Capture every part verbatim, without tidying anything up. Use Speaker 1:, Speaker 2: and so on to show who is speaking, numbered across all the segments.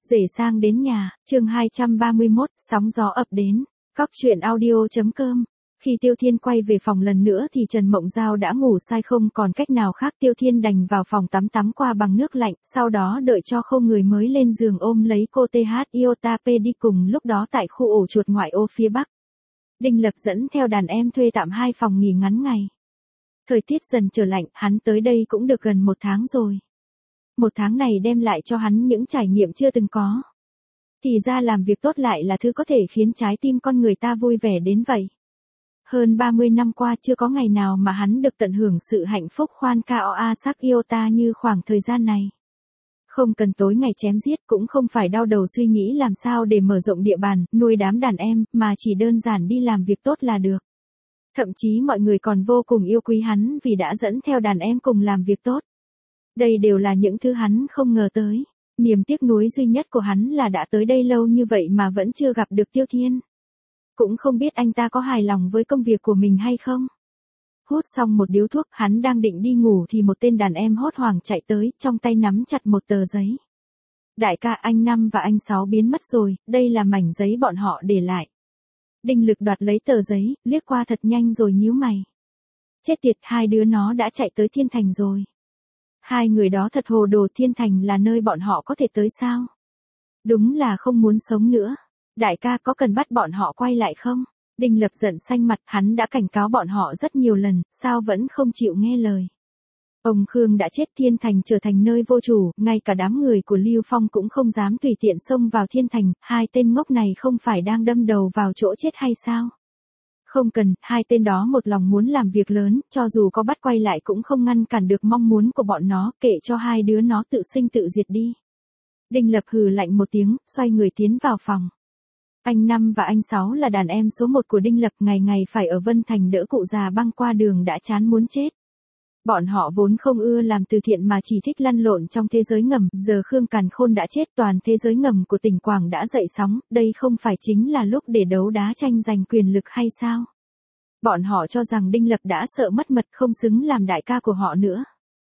Speaker 1: Rể sang đến nhà, chương hai trăm ba mươi mốt, sóng gió ập đến. Cóc truyện audio.com. Khi Tiêu Thiên quay về phòng lần nữa thì Trần Mộng Giao đã ngủ say, không còn cách nào khác. Tiêu Thiên đành vào phòng tắm tắm qua bằng nước lạnh, sau đó đợi cho không người mới lên giường ôm lấy cô tê hát Iota P đi cùng. Lúc đó tại khu ổ chuột ngoại ô phía Bắc, Đinh Lập dẫn theo đàn em thuê tạm hai phòng nghỉ ngắn ngày. Thời tiết dần trở lạnh, hắn tới đây cũng được gần một tháng rồi. Một tháng này đem lại cho hắn những trải nghiệm chưa từng có. Thì ra làm việc tốt lại là thứ có thể khiến trái tim con người ta vui vẻ đến vậy. Hơn ba mươi năm qua chưa có ngày nào mà hắn được tận hưởng sự hạnh phúc khoan cao a sắc Iota như khoảng thời gian này. Không cần tối ngày chém giết, cũng không phải đau đầu suy nghĩ làm sao để mở rộng địa bàn, nuôi đám đàn em, mà chỉ đơn giản đi làm việc tốt là được. Thậm chí mọi người còn vô cùng yêu quý hắn vì đã dẫn theo đàn em cùng làm việc tốt. Đây đều là những thứ hắn không ngờ tới. Niềm tiếc nuối duy nhất của hắn là đã tới đây lâu như vậy mà vẫn chưa gặp được Tiêu Thiên. Cũng không biết anh ta có hài lòng với công việc của mình hay không. Hút xong một điếu thuốc, hắn đang định đi ngủ thì một tên đàn em hốt hoảng chạy tới, trong tay nắm chặt một tờ giấy. Đại ca, anh Năm và anh Sáu biến mất rồi, đây là mảnh giấy bọn họ để lại. Đinh Lực đoạt lấy tờ giấy, liếc qua thật nhanh rồi nhíu mày. Chết tiệt, hai đứa nó đã chạy tới Thiên Thành rồi. Hai người đó thật hồ đồ, Thiên Thành là nơi bọn họ có thể tới sao? Đúng là không muốn sống nữa. Đại ca, có cần bắt bọn họ quay lại không? Đinh Lập giận xanh mặt, hắn đã cảnh cáo bọn họ rất nhiều lần, sao vẫn không chịu nghe lời. Ông Khương đã chết, Thiên Thành trở thành nơi vô chủ, ngay cả đám người của Lưu Phong cũng không dám tùy tiện xông vào Thiên Thành, hai tên ngốc này không phải đang đâm đầu vào chỗ chết hay sao? Không cần, hai tên đó một lòng muốn làm việc lớn, cho dù có bắt quay lại cũng không ngăn cản được mong muốn của bọn nó, kệ cho hai đứa nó tự sinh tự diệt đi. Đinh Lập hừ lạnh một tiếng, xoay người tiến vào phòng. Anh Năm và anh Sáu là đàn em số một của Đinh Lập, ngày ngày phải ở Vân Thành đỡ cụ già băng qua đường đã chán muốn chết. Bọn họ vốn không ưa làm từ thiện mà chỉ thích lăn lộn trong thế giới ngầm, giờ Khương Càn Khôn đã chết, toàn thế giới ngầm của tỉnh Quảng đã dậy sóng, đây không phải chính là lúc để đấu đá tranh giành quyền lực hay sao? Bọn họ cho rằng Đinh Lập đã sợ mất mật, không xứng làm đại ca của họ nữa.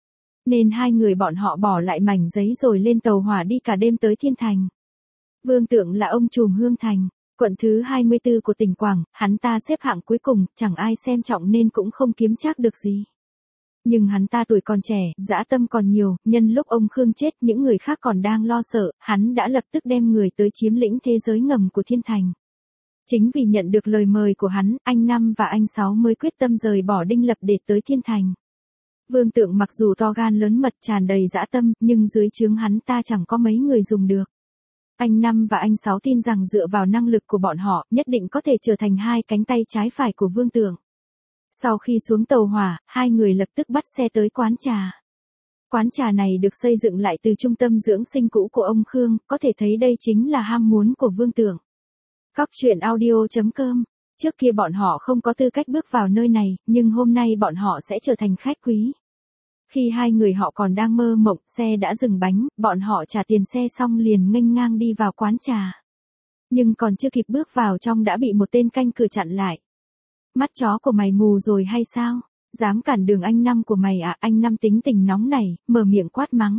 Speaker 1: Nên hai người bọn họ bỏ lại mảnh giấy rồi lên tàu hỏa đi cả đêm tới Thiên Thành. Vương Tượng là ông trùm Hương Thành, quận thứ hai mươi tư của tỉnh Quảng, hắn ta xếp hạng cuối cùng, chẳng ai xem trọng nên cũng không kiếm trác được gì. Nhưng hắn ta tuổi còn trẻ, dã tâm còn nhiều, nhân lúc ông Khương chết những người khác còn đang lo sợ, hắn đã lập tức đem người tới chiếm lĩnh thế giới ngầm của Thiên Thành. Chính vì nhận được lời mời của hắn, anh Năm và anh Sáu mới quyết tâm rời bỏ Đinh Lập để tới Thiên Thành. Vương Tượng mặc dù to gan lớn mật tràn đầy dã tâm, nhưng dưới trướng hắn ta chẳng có mấy người dùng được. Anh Năm và anh Sáu tin rằng dựa vào năng lực của bọn họ, nhất định có thể trở thành hai cánh tay trái phải của Vương Tượng. Sau khi xuống tàu hỏa, hai người lập tức bắt xe tới quán trà. Quán trà này được xây dựng lại từ trung tâm dưỡng sinh cũ của ông Khương, có thể thấy đây chính là ham muốn của Vương Tượng. Cóc truyện audio.com. Trước kia bọn họ không có tư cách bước vào nơi này, nhưng hôm nay bọn họ sẽ trở thành khách quý. Khi hai người họ còn đang mơ mộng, xe đã dừng bánh, bọn họ trả tiền xe xong liền nghênh ngang đi vào quán trà. Nhưng còn chưa kịp bước vào trong đã bị một tên canh cửa chặn lại. Mắt chó của mày mù rồi hay sao? Dám cản đường anh Năm của mày à? Anh Năm tính tình nóng nảy, mở miệng quát mắng.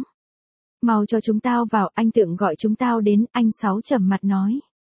Speaker 1: Mau cho chúng tao vào, anh Tượng gọi chúng tao đến, anh Sáu trầm mặt nói.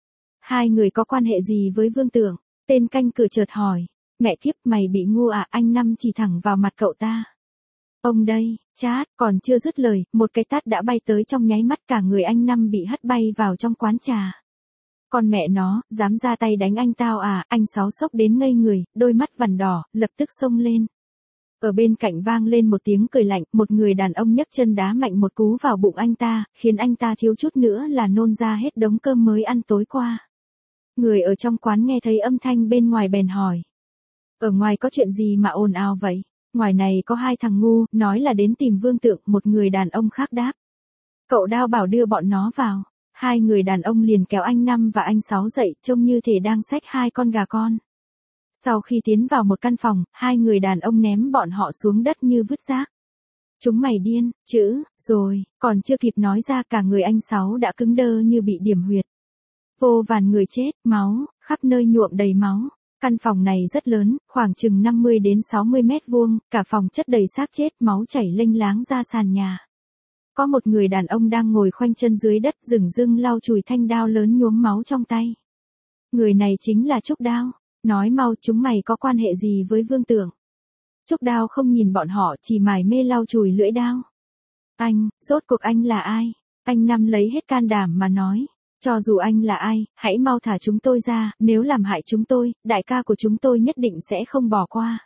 Speaker 1: Hai người có quan hệ gì với Vương Tượng? Tên canh cửa chợt hỏi. Mẹ kiếp, mày bị ngu à? Anh Năm chỉ thẳng vào mặt cậu ta. Ông đây, chát, còn chưa dứt lời, một cái tát đã bay tới, trong nháy mắt cả người anh Năm bị hất bay vào trong quán trà. Con mẹ nó, dám ra tay đánh anh tao à? Anh Sáu sốc đến ngây người, đôi mắt vằn đỏ, lập tức xông lên. Ở bên cạnh vang lên một tiếng cười lạnh, một người đàn ông nhấc chân đá mạnh một cú vào bụng anh ta, khiến anh ta thiếu chút nữa là nôn ra hết đống cơm mới ăn tối qua. Người ở trong quán nghe thấy âm thanh bên ngoài bèn hỏi. Ở ngoài có chuyện gì mà ồn ào vậy? Ngoài này có hai thằng ngu, nói là đến tìm Vương Tượng, một người đàn ông khác đáp. Cậu Đao bảo đưa bọn nó vào. Hai người đàn ông liền kéo anh Năm và anh Sáu dậy, trông như thể đang xách hai con gà con. Sau khi tiến vào một căn phòng, hai người đàn ông ném bọn họ xuống đất như vứt rác. Chúng mày điên, chữ, rồi, còn chưa kịp nói ra cả người anh Sáu đã cứng đơ như bị điểm huyệt. Vô vàn người chết, máu, khắp nơi nhuộm đầy máu. Căn phòng này rất lớn, khoảng chừng năm mươi đến sáu mươi mét vuông, cả phòng chất đầy xác chết, máu chảy lênh láng ra sàn nhà. có một người đàn ông đang ngồi khoanh chân dưới đất dửng dưng lau chùi thanh đao lớn nhuốm máu trong tay. Người này chính là Trúc Đao. Nói mau, chúng mày có quan hệ gì với Vương Tưởng? Trúc Đao không nhìn bọn họ, chỉ mải mê lau chùi lưỡi đao. Anh, rốt cuộc anh là ai? Anh Năm lấy hết can đảm mà nói. Cho dù anh là ai, hãy mau thả chúng tôi ra, nếu làm hại chúng tôi, đại ca của chúng tôi nhất định sẽ không bỏ qua.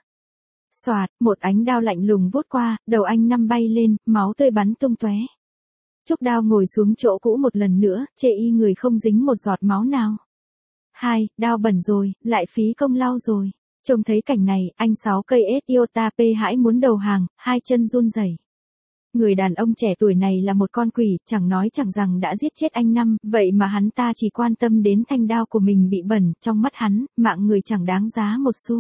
Speaker 1: Xoạt, một ánh đao lạnh lùng vút qua, đầu anh Năm bay lên, máu tươi bắn tung tóe. Trúc Đao ngồi xuống chỗ cũ một lần nữa, chê y người không dính một giọt máu nào. Hai, đao bẩn rồi, lại phí công lau rồi. Trông thấy cảnh này, anh Sáu cây Iota P hãi muốn đầu hàng, hai chân run rẩy. Người đàn ông trẻ tuổi này là một con quỷ, chẳng nói chẳng rằng đã giết chết anh Năm, vậy mà hắn ta chỉ quan tâm đến thanh đao của mình bị bẩn, trong mắt hắn, mạng người chẳng đáng giá một xu.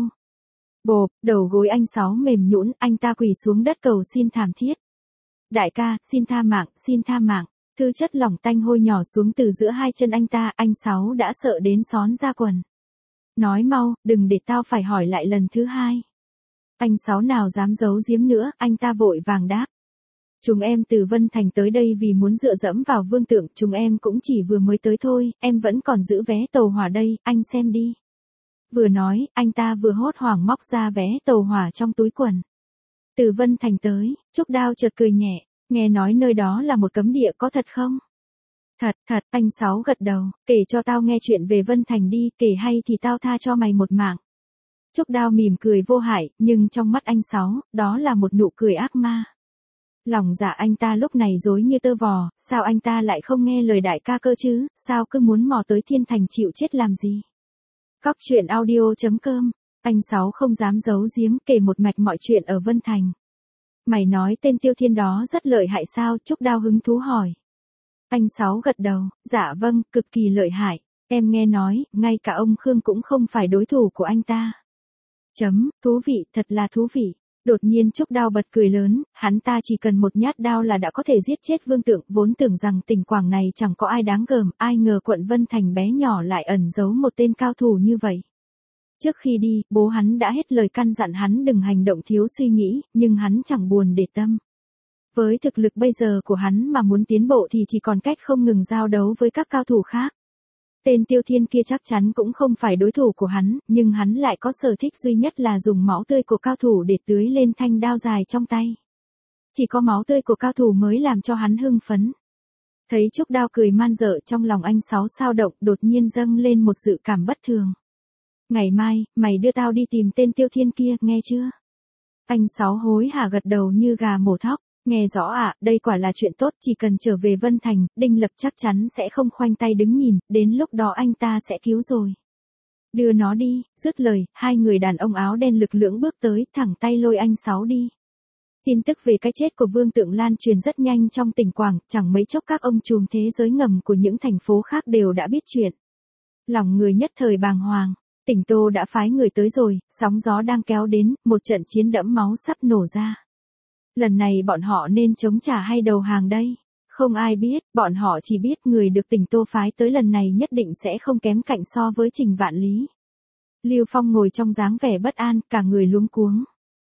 Speaker 1: Bộp, đầu gối anh Sáu mềm nhũn, anh ta quỳ xuống đất cầu xin thảm thiết. Đại ca, xin tha mạng, xin tha mạng. Thứ chất lỏng tanh hôi nhỏ xuống từ giữa hai chân anh ta, anh Sáu đã sợ đến xón ra quần. Nói mau, đừng để tao phải hỏi lại lần thứ hai. Anh Sáu nào dám giấu giếm nữa, anh ta vội vàng đáp. Chúng em từ Vân Thành tới đây vì muốn dựa dẫm vào Vương Tưởng, chúng em cũng chỉ vừa mới tới thôi, em vẫn còn giữ vé tàu hỏa đây, anh xem đi. Vừa nói, anh ta vừa hốt hoảng móc ra vé tàu hỏa trong túi quần. Từ Vân Thành tới, Trúc Đao chợt cười nhẹ, nghe nói nơi đó là một cấm địa có thật không? Thật, thật, anh Sáu gật đầu, kể cho tao nghe chuyện về Vân Thành đi, kể hay thì tao tha cho mày một mạng. Trúc Đao mỉm cười vô hại, nhưng trong mắt anh Sáu, đó là một nụ cười ác ma. Lòng dạ anh ta lúc này rối như tơ vò, sao anh ta lại không nghe lời đại ca cơ chứ, sao cứ muốn mò tới Thiên Thành chịu chết làm gì? Cóc truyện audio chấm com, anh Sáu không dám giấu giếm kể một mạch mọi chuyện ở Vân Thành. Mày nói tên Tiêu Thiên đó rất lợi hại sao? Trúc Đao hứng thú hỏi. Anh Sáu gật đầu, dạ vâng, cực kỳ lợi hại, em nghe nói, ngay cả ông Khương cũng không phải đối thủ của anh ta. Chấm, thú vị, thật là thú vị. Đột nhiên Trúc Đao bật cười lớn, hắn ta chỉ cần một nhát đao là đã có thể giết chết Vương Tưởng, vốn tưởng rằng tỉnh Quảng này chẳng có ai đáng gờm, ai ngờ quận Vân Thành bé nhỏ lại ẩn giấu một tên cao thủ như vậy. Trước khi đi, bố hắn đã hết lời căn dặn hắn đừng hành động thiếu suy nghĩ, nhưng hắn chẳng buồn để tâm. Với thực lực bây giờ của hắn mà muốn tiến bộ thì chỉ còn cách không ngừng giao đấu với các cao thủ khác. Tên Tiêu Thiên kia chắc chắn cũng không phải đối thủ của hắn, nhưng hắn lại có sở thích duy nhất là dùng máu tươi của cao thủ để tưới lên thanh đao dài trong tay. Chỉ có máu tươi của cao thủ mới làm cho hắn hưng phấn. Thấy Trúc Đao cười man dợ, trong lòng anh Sáu sao động, đột nhiên dâng lên một dự cảm bất thường. Ngày mai, mày đưa tao đi tìm tên Tiêu Thiên kia, nghe chưa? Anh Sáu hối hả gật đầu như gà mổ thóc. Nghe rõ ạ, à, đây quả là chuyện tốt, chỉ cần trở về Vân Thành, Đinh Lập chắc chắn sẽ không khoanh tay đứng nhìn, đến lúc đó anh ta sẽ cứu rồi. Đưa nó đi, dứt lời, hai người đàn ông áo đen lực lưỡng bước tới, thẳng tay lôi anh Sáu đi. Tin tức về cái chết của Vương Tượng lan truyền rất nhanh trong tỉnh Quảng, chẳng mấy chốc các ông trùm thế giới ngầm của những thành phố khác đều đã biết chuyện. Lòng người nhất thời bàng hoàng, tỉnh Tô đã phái người tới rồi, sóng gió đang kéo đến, một trận chiến đẫm máu sắp nổ ra. Lần này bọn họ nên chống trả hay đầu hàng đây? Không ai biết, bọn họ chỉ biết người được tỉnh Tô phái tới lần này nhất định sẽ không kém cạnh so với Trình Vạn Lý. Lưu Phong ngồi trong dáng vẻ bất an, cả người luống cuống.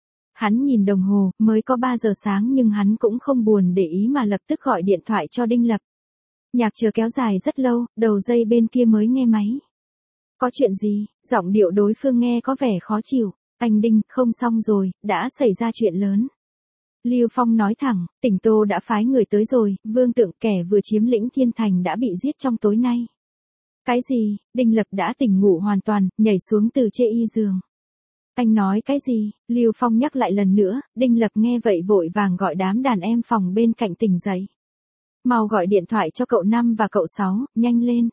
Speaker 1: Hắn nhìn đồng hồ, mới có ba giờ sáng nhưng hắn cũng không buồn để ý mà lập tức gọi điện thoại cho Đinh Lập. Nhạc chờ kéo dài rất lâu, đầu dây bên kia mới nghe máy. Có chuyện gì? Giọng điệu đối phương nghe có vẻ khó chịu. Anh Đinh, không xong rồi, đã xảy ra chuyện lớn. Lưu Phong nói thẳng, tỉnh Tô đã phái người tới rồi, Vương Tượng kẻ vừa chiếm lĩnh Thiên Thành đã bị giết trong tối nay. Cái gì? Đinh Lập đã tỉnh ngủ hoàn toàn, nhảy xuống từ chê y giường. Anh nói cái gì? Lưu Phong nhắc lại lần nữa, Đinh Lập nghe vậy vội vàng gọi đám đàn em phòng bên cạnh tỉnh dậy. Mau gọi điện thoại cho cậu Năm và cậu Sáu, nhanh lên.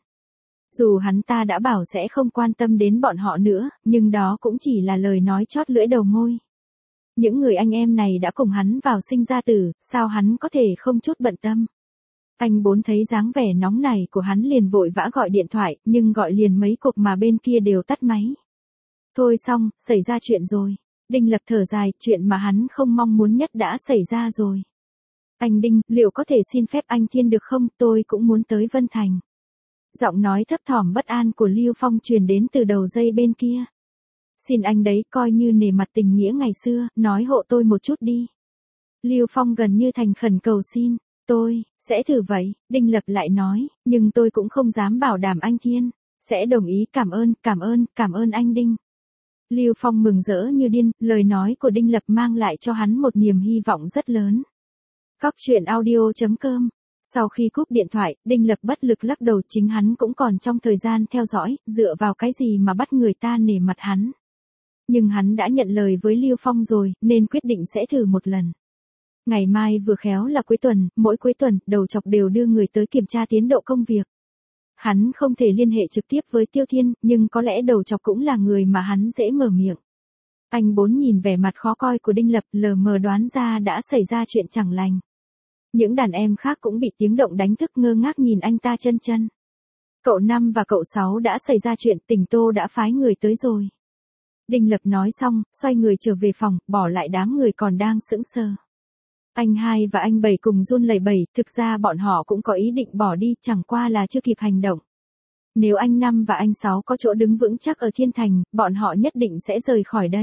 Speaker 1: Dù hắn ta đã bảo sẽ không quan tâm đến bọn họ nữa, nhưng đó cũng chỉ là lời nói chót lưỡi đầu môi. Những người anh em này đã cùng hắn vào sinh ra tử, sao hắn có thể không chút bận tâm. Anh Bốn thấy dáng vẻ nóng này của hắn liền vội vã gọi điện thoại, nhưng gọi liền mấy cuộc mà bên kia đều tắt máy. Thôi xong, xảy ra chuyện rồi. Đinh Lập thở dài, chuyện mà hắn không mong muốn nhất đã xảy ra rồi. Anh Đinh, liệu có thể xin phép anh Thiên được không, tôi cũng muốn tới Vân Thành. Giọng nói thấp thỏm bất an của Lưu Phong truyền đến từ đầu dây bên kia. Xin anh đấy, coi như nể mặt tình nghĩa ngày xưa, nói hộ tôi một chút đi. Lưu Phong gần như thành khẩn cầu xin. Tôi, sẽ thử vậy, Đinh Lập lại nói, nhưng tôi cũng không dám bảo đảm anh Thiên sẽ đồng ý. Cảm ơn, cảm ơn, cảm ơn anh Đinh. Lưu Phong mừng rỡ như điên, lời nói của Đinh Lập mang lại cho hắn một niềm hy vọng rất lớn. Cóc truyện audio chấm com. Sau khi cúp điện thoại, Đinh Lập bất lực lắc đầu, chính hắn cũng còn trong thời gian theo dõi, dựa vào cái gì mà bắt người ta nể mặt hắn. Nhưng hắn đã nhận lời với Lưu Phong rồi, nên quyết định sẽ thử một lần. Ngày mai vừa khéo là cuối tuần, mỗi cuối tuần, đầu chọc đều đưa người tới kiểm tra tiến độ công việc. Hắn không thể liên hệ trực tiếp với Tiêu Thiên, nhưng có lẽ đầu chọc cũng là người mà hắn dễ mở miệng. Anh bốn nhìn vẻ mặt khó coi của Đinh Lập, lờ mờ đoán ra đã xảy ra chuyện chẳng lành. Những đàn em khác cũng bị tiếng động đánh thức, ngơ ngác nhìn anh ta chân chân. Cậu Năm và cậu Sáu đã xảy ra chuyện, tỉnh Tô đã phái người tới rồi. Đinh Lập nói xong, xoay người trở về phòng, bỏ lại đám người còn đang sững sờ. Anh Hai và anh Bảy cùng run lẩy bẩy, thực ra bọn họ cũng có ý định bỏ đi, chẳng qua là chưa kịp hành động. Nếu anh Năm và anh Sáu có chỗ đứng vững chắc ở Thiên Thành, bọn họ nhất định sẽ rời khỏi đây.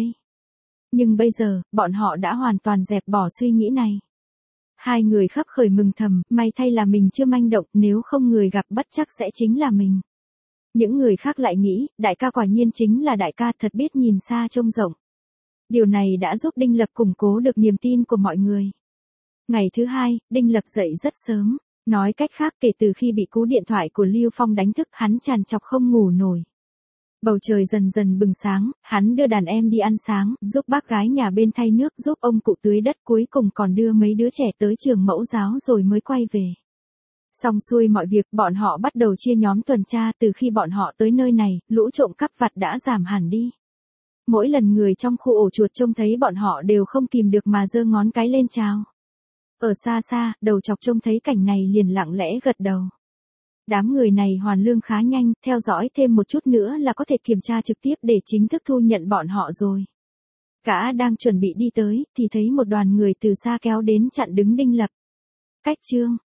Speaker 1: Nhưng bây giờ, bọn họ đã hoàn toàn dẹp bỏ suy nghĩ này. Hai người khấp khởi mừng thầm, may thay là mình chưa manh động, nếu không người gặp bất chắc sẽ chính là mình. Những người khác lại nghĩ, đại ca quả nhiên chính là đại ca, thật biết nhìn xa trông rộng. Điều này đã giúp Đinh Lập củng cố được niềm tin của mọi người. Ngày thứ hai, Đinh Lập dậy rất sớm. Nói cách khác, kể từ khi bị cú điện thoại của Lưu Phong đánh thức, hắn trằn trọc không ngủ nổi. Bầu trời dần dần bừng sáng, hắn đưa đàn em đi ăn sáng, giúp bác gái nhà bên thay nước, giúp ông cụ tưới đất, cuối cùng còn đưa mấy đứa trẻ tới trường mẫu giáo rồi mới quay về. Xong xuôi mọi việc, bọn họ bắt đầu chia nhóm tuần tra. Từ khi bọn họ tới nơi này, lũ trộm cắp vặt đã giảm hẳn đi. Mỗi lần người trong khu ổ chuột trông thấy bọn họ đều không kìm được mà giơ ngón cái lên chào. Ở xa xa, đầu chọc trông thấy cảnh này liền lặng lẽ gật đầu. Đám người này hoàn lương khá nhanh, theo dõi thêm một chút nữa là có thể kiểm tra trực tiếp để chính thức thu nhận bọn họ rồi. Gã đang chuẩn bị đi tới, thì thấy một đoàn người từ xa kéo đến chặn đứng Đinh Lập. Cách chương